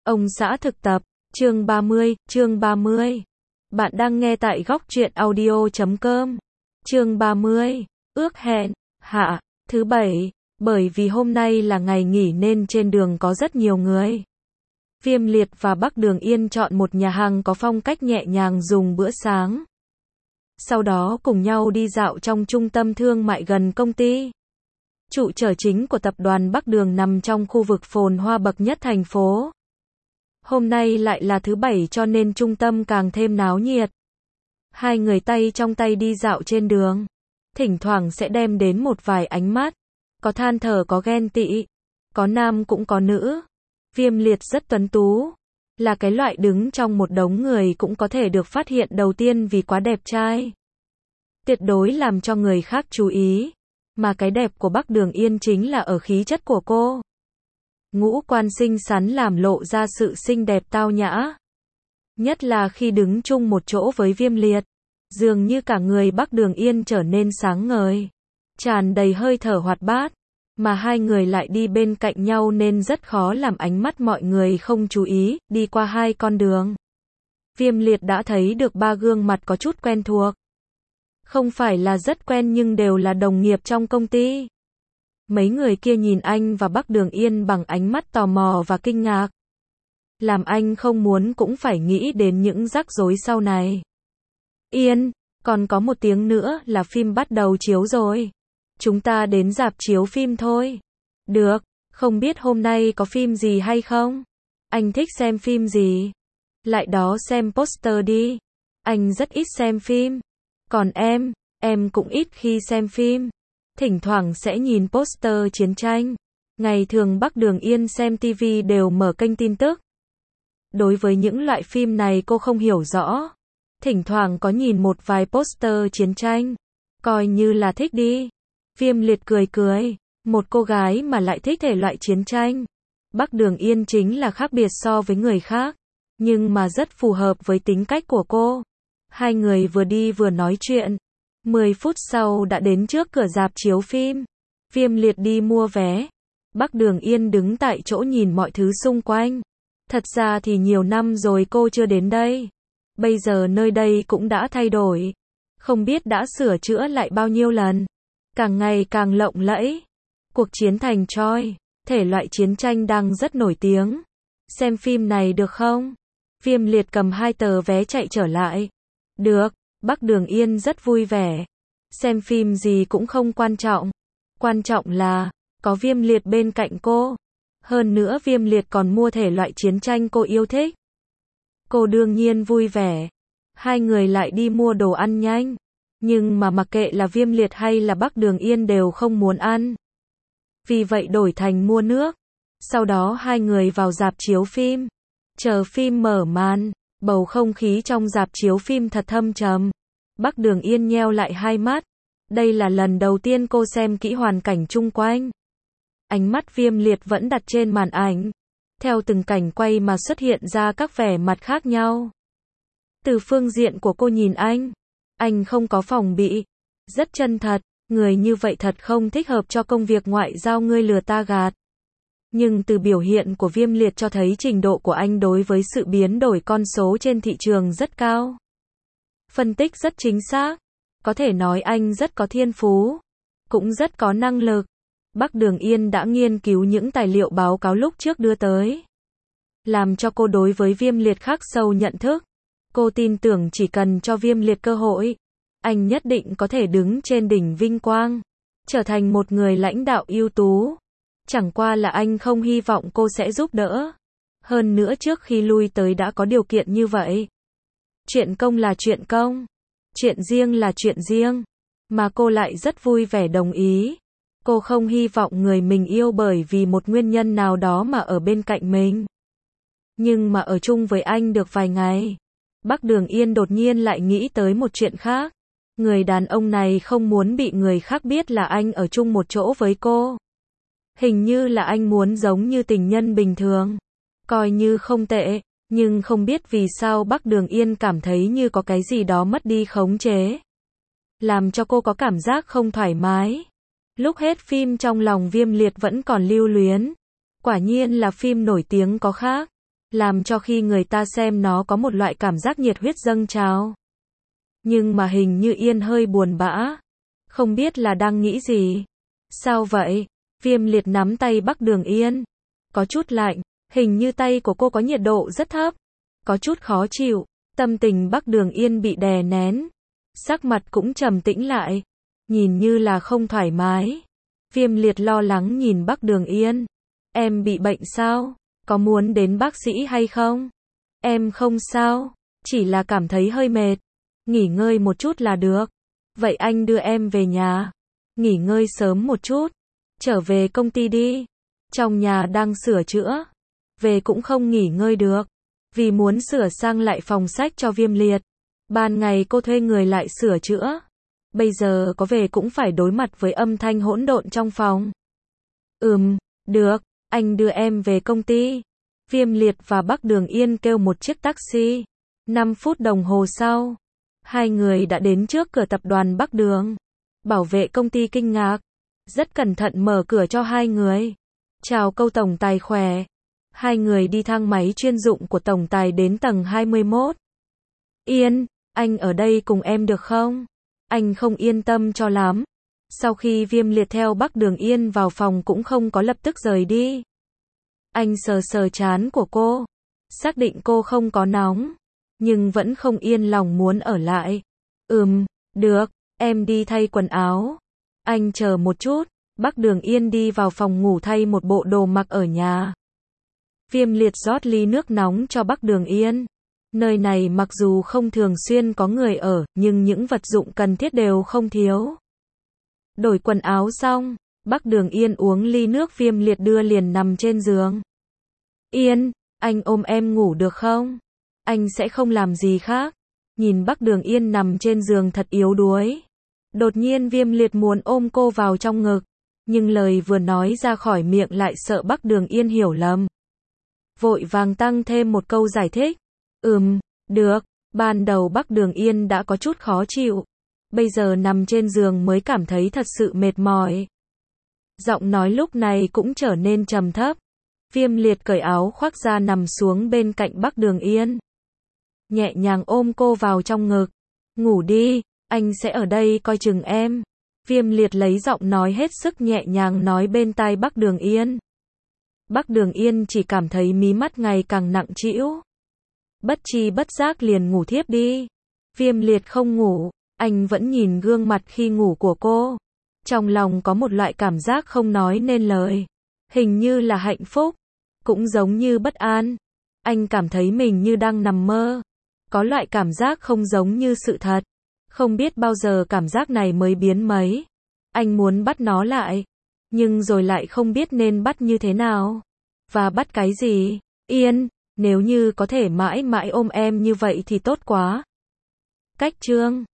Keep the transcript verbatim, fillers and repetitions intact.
Ông xã thực tập, chương ba mươi, chương ba mươi. Bạn đang nghe tại góc truyện audio chấm com. Chương ba mươi, ước hẹn, hạ, thứ bảy, bởi vì hôm nay là ngày nghỉ nên trên đường có rất nhiều người. Viêm Liệt và Bắc Đường Yên chọn một nhà hàng có phong cách nhẹ nhàng dùng bữa sáng. Sau đó cùng nhau đi dạo trong trung tâm thương mại gần công ty. Trụ sở chính của tập đoàn Bắc Đường nằm trong khu vực phồn hoa bậc nhất thành phố. Hôm nay lại là thứ bảy cho nên trung tâm càng thêm náo nhiệt. Hai người tay trong tay đi dạo trên đường. Thỉnh thoảng sẽ đem đến một vài ánh mắt. Có than thở có ghen tị. Có nam cũng có nữ. Viêm Liệt rất tuấn tú. Là cái loại đứng trong một đống người cũng có thể được phát hiện đầu tiên vì quá đẹp trai. Tuyệt đối làm cho người khác chú ý. Mà cái đẹp của Bắc Đường Yên chính là ở khí chất của cô. Ngũ quan xinh xắn làm lộ ra sự xinh đẹp tao nhã. Nhất là khi đứng chung một chỗ với Viêm Liệt. Dường như cả người Bắc Đường Yên trở nên sáng ngời. Tràn đầy hơi thở hoạt bát. Mà hai người lại đi bên cạnh nhau nên rất khó làm ánh mắt mọi người không chú ý, đi qua hai con đường. Viêm Liệt đã thấy được ba gương mặt có chút quen thuộc. Không phải là rất quen nhưng đều là đồng nghiệp trong công ty. Mấy người kia nhìn anh và Bắc Đường Yên bằng ánh mắt tò mò và kinh ngạc. Làm anh không muốn cũng phải nghĩ đến những rắc rối sau này. Yên, còn có một tiếng nữa là phim bắt đầu chiếu rồi. Chúng ta đến rạp chiếu phim thôi. Được, không biết hôm nay có phim gì hay không? Anh thích xem phim gì? Lại đó xem poster đi. Anh rất ít xem phim. Còn em, em cũng ít khi xem phim. Thỉnh thoảng sẽ nhìn poster chiến tranh. Ngày thường Bắc Đường Yên xem ti vi đều mở kênh tin tức. Đối với những loại phim này cô không hiểu rõ. Thỉnh thoảng có nhìn một vài poster chiến tranh. Coi như là thích đi. Viêm Liệt cười cười. Một cô gái mà lại thích thể loại chiến tranh. Bắc Đường Yên chính là khác biệt so với người khác. Nhưng mà rất phù hợp với tính cách của cô. Hai người vừa đi vừa nói chuyện. Mười phút sau đã đến trước cửa rạp chiếu phim. Viêm Liệt đi mua vé. Bắc Đường Yên đứng tại chỗ nhìn mọi thứ xung quanh. Thật ra thì nhiều năm rồi cô chưa đến đây. Bây giờ nơi đây cũng đã thay đổi. Không biết đã sửa chữa lại bao nhiêu lần. Càng ngày càng lộng lẫy. Cuộc chiến thành Troy, thể loại chiến tranh đang rất nổi tiếng. Xem phim này được không? Viêm Liệt cầm hai tờ vé chạy trở lại. Được, Bắc Đường Yên rất vui vẻ. Xem phim gì cũng không quan trọng. Quan trọng là, có Viêm Liệt bên cạnh cô. Hơn nữa Viêm Liệt còn mua thể loại chiến tranh cô yêu thích. Cô đương nhiên vui vẻ. Hai người lại đi mua đồ ăn nhanh. Nhưng mà mặc kệ là Viêm Liệt hay là Bắc Đường Yên đều không muốn ăn. Vì vậy đổi thành mua nước. Sau đó hai người vào rạp chiếu phim. Chờ phim mở màn. Bầu không khí trong rạp chiếu phim thật thâm trầm. Bắc Đường Yên nheo lại hai mắt. Đây là lần đầu tiên cô xem kỹ hoàn cảnh chung quanh. Ánh mắt Viêm Liệt vẫn đặt trên màn ảnh. Theo từng cảnh quay mà xuất hiện ra các vẻ mặt khác nhau. Từ phương diện của cô nhìn anh. Anh không có phòng bị. Rất chân thật. Người như vậy thật không thích hợp cho công việc ngoại giao ngươi lừa ta gạt. Nhưng từ biểu hiện của Viêm Liệt cho thấy trình độ của anh đối với sự biến đổi con số trên thị trường rất cao. Phân tích rất chính xác. Có thể nói anh rất có thiên phú. Cũng rất có năng lực. Bắc Đường Yên đã nghiên cứu những tài liệu báo cáo lúc trước đưa tới. Làm cho cô đối với Viêm Liệt khắc sâu nhận thức. Cô tin tưởng chỉ cần cho Viêm Liệt cơ hội. Anh nhất định có thể đứng trên đỉnh vinh quang. Trở thành một người lãnh đạo ưu tú. Chẳng qua là anh không hy vọng cô sẽ giúp đỡ. Hơn nữa trước khi lui tới đã có điều kiện như vậy. Chuyện công là chuyện công. Chuyện riêng là chuyện riêng. Mà cô lại rất vui vẻ đồng ý. Cô không hy vọng người mình yêu bởi vì một nguyên nhân nào đó mà ở bên cạnh mình. Nhưng mà ở chung với anh được vài ngày. Bắc Đường Yên đột nhiên lại nghĩ tới một chuyện khác. Người đàn ông này không muốn bị người khác biết là anh ở chung một chỗ với cô. Hình như là anh muốn giống như tình nhân bình thường. Coi như không tệ. Nhưng không biết vì sao Bắc Đường Yên cảm thấy như có cái gì đó mất đi khống chế. Làm cho cô có cảm giác không thoải mái. Lúc hết phim trong lòng Viêm Liệt vẫn còn lưu luyến. Quả nhiên là phim nổi tiếng có khác. làm cho khi người ta xem nó có một loại cảm giác nhiệt huyết dâng trào. Nhưng mà hình như Yên hơi buồn bã, không biết là đang nghĩ gì. Sao vậy? Viêm Liệt nắm tay Bắc Đường Yên, có chút lạnh, hình như tay của cô có nhiệt độ rất thấp, có chút khó chịu. Tâm tình Bắc Đường Yên bị đè nén, sắc mặt cũng trầm tĩnh lại, nhìn như là không thoải mái. Viêm Liệt lo lắng nhìn Bắc Đường Yên, em bị bệnh sao? Có muốn đến bác sĩ hay không? Em không sao, chỉ là cảm thấy hơi mệt, nghỉ ngơi một chút là được. Vậy anh đưa em về nhà, nghỉ ngơi sớm một chút, trở về công ty đi. Trong nhà đang sửa chữa, về cũng không nghỉ ngơi được, vì muốn sửa sang lại phòng sách cho Viêm Liệt. Ban ngày cô thuê người lại sửa chữa, bây giờ có về cũng phải đối mặt với âm thanh hỗn độn trong phòng. Ừm, được, anh đưa em về công ty. Viêm Liệt và Bắc Đường Yên kêu một chiếc taxi. năm phút đồng hồ sau, hai người đã đến trước cửa tập đoàn Bắc Đường. Bảo vệ công ty kinh ngạc, rất cẩn thận mở cửa cho hai người. Chào câu tổng tài khỏe. Hai người đi thang máy chuyên dụng của tổng tài đến tầng hai mươi mốt. Yên, anh ở đây cùng em được không? Anh không yên tâm cho lắm. Sau khi Viêm Liệt theo Bắc Đường Yên vào phòng cũng không có lập tức rời đi. Anh sờ sờ trán của cô, xác định cô không có nóng, nhưng vẫn không yên lòng muốn ở lại. Ừm, được, em đi thay quần áo. Anh chờ một chút. Bắc Đường Yên đi vào phòng ngủ thay một bộ đồ mặc ở nhà. Viêm Liệt rót ly nước nóng cho Bắc Đường Yên. Nơi này mặc dù không thường xuyên có người ở, nhưng những vật dụng cần thiết đều không thiếu. Đổi quần áo xong, Bắc Đường Yên uống ly nước Viêm Liệt đưa liền nằm trên giường. Yên, anh ôm em ngủ được không? Anh sẽ không làm gì khác. Nhìn Bắc Đường Yên nằm trên giường thật yếu đuối. Đột nhiên Viêm Liệt muốn ôm cô vào trong ngực, nhưng lời vừa nói ra khỏi miệng lại sợ Bắc Đường Yên hiểu lầm. Vội vàng tăng thêm một câu giải thích. Ừm, được. Ban đầu Bắc Đường Yên đã có chút khó chịu, bây giờ nằm trên giường mới cảm thấy thật sự mệt mỏi. Giọng nói lúc này cũng trở nên trầm thấp. Viêm Liệt cởi áo khoác ra nằm xuống bên cạnh Bắc Đường Yên, nhẹ nhàng ôm cô vào trong ngực. Ngủ đi, anh sẽ ở đây coi chừng em. Viêm Liệt lấy giọng nói hết sức nhẹ nhàng nói bên tai Bắc Đường Yên. Bắc Đường Yên chỉ cảm thấy mí mắt ngày càng nặng trĩu, bất tri bất giác liền ngủ thiếp đi. Viêm Liệt không ngủ, anh vẫn nhìn gương mặt khi ngủ của cô, trong lòng có một loại cảm giác không nói nên lời, hình như là hạnh phúc, cũng giống như bất an. Anh cảm thấy mình như đang nằm mơ, có loại cảm giác không giống như sự thật. Không biết bao giờ cảm giác này mới biến mấy. Anh muốn bắt nó lại, nhưng rồi lại không biết nên bắt như thế nào, và bắt cái gì. Yên, nếu như có thể mãi mãi ôm em như vậy thì tốt quá. Cách chương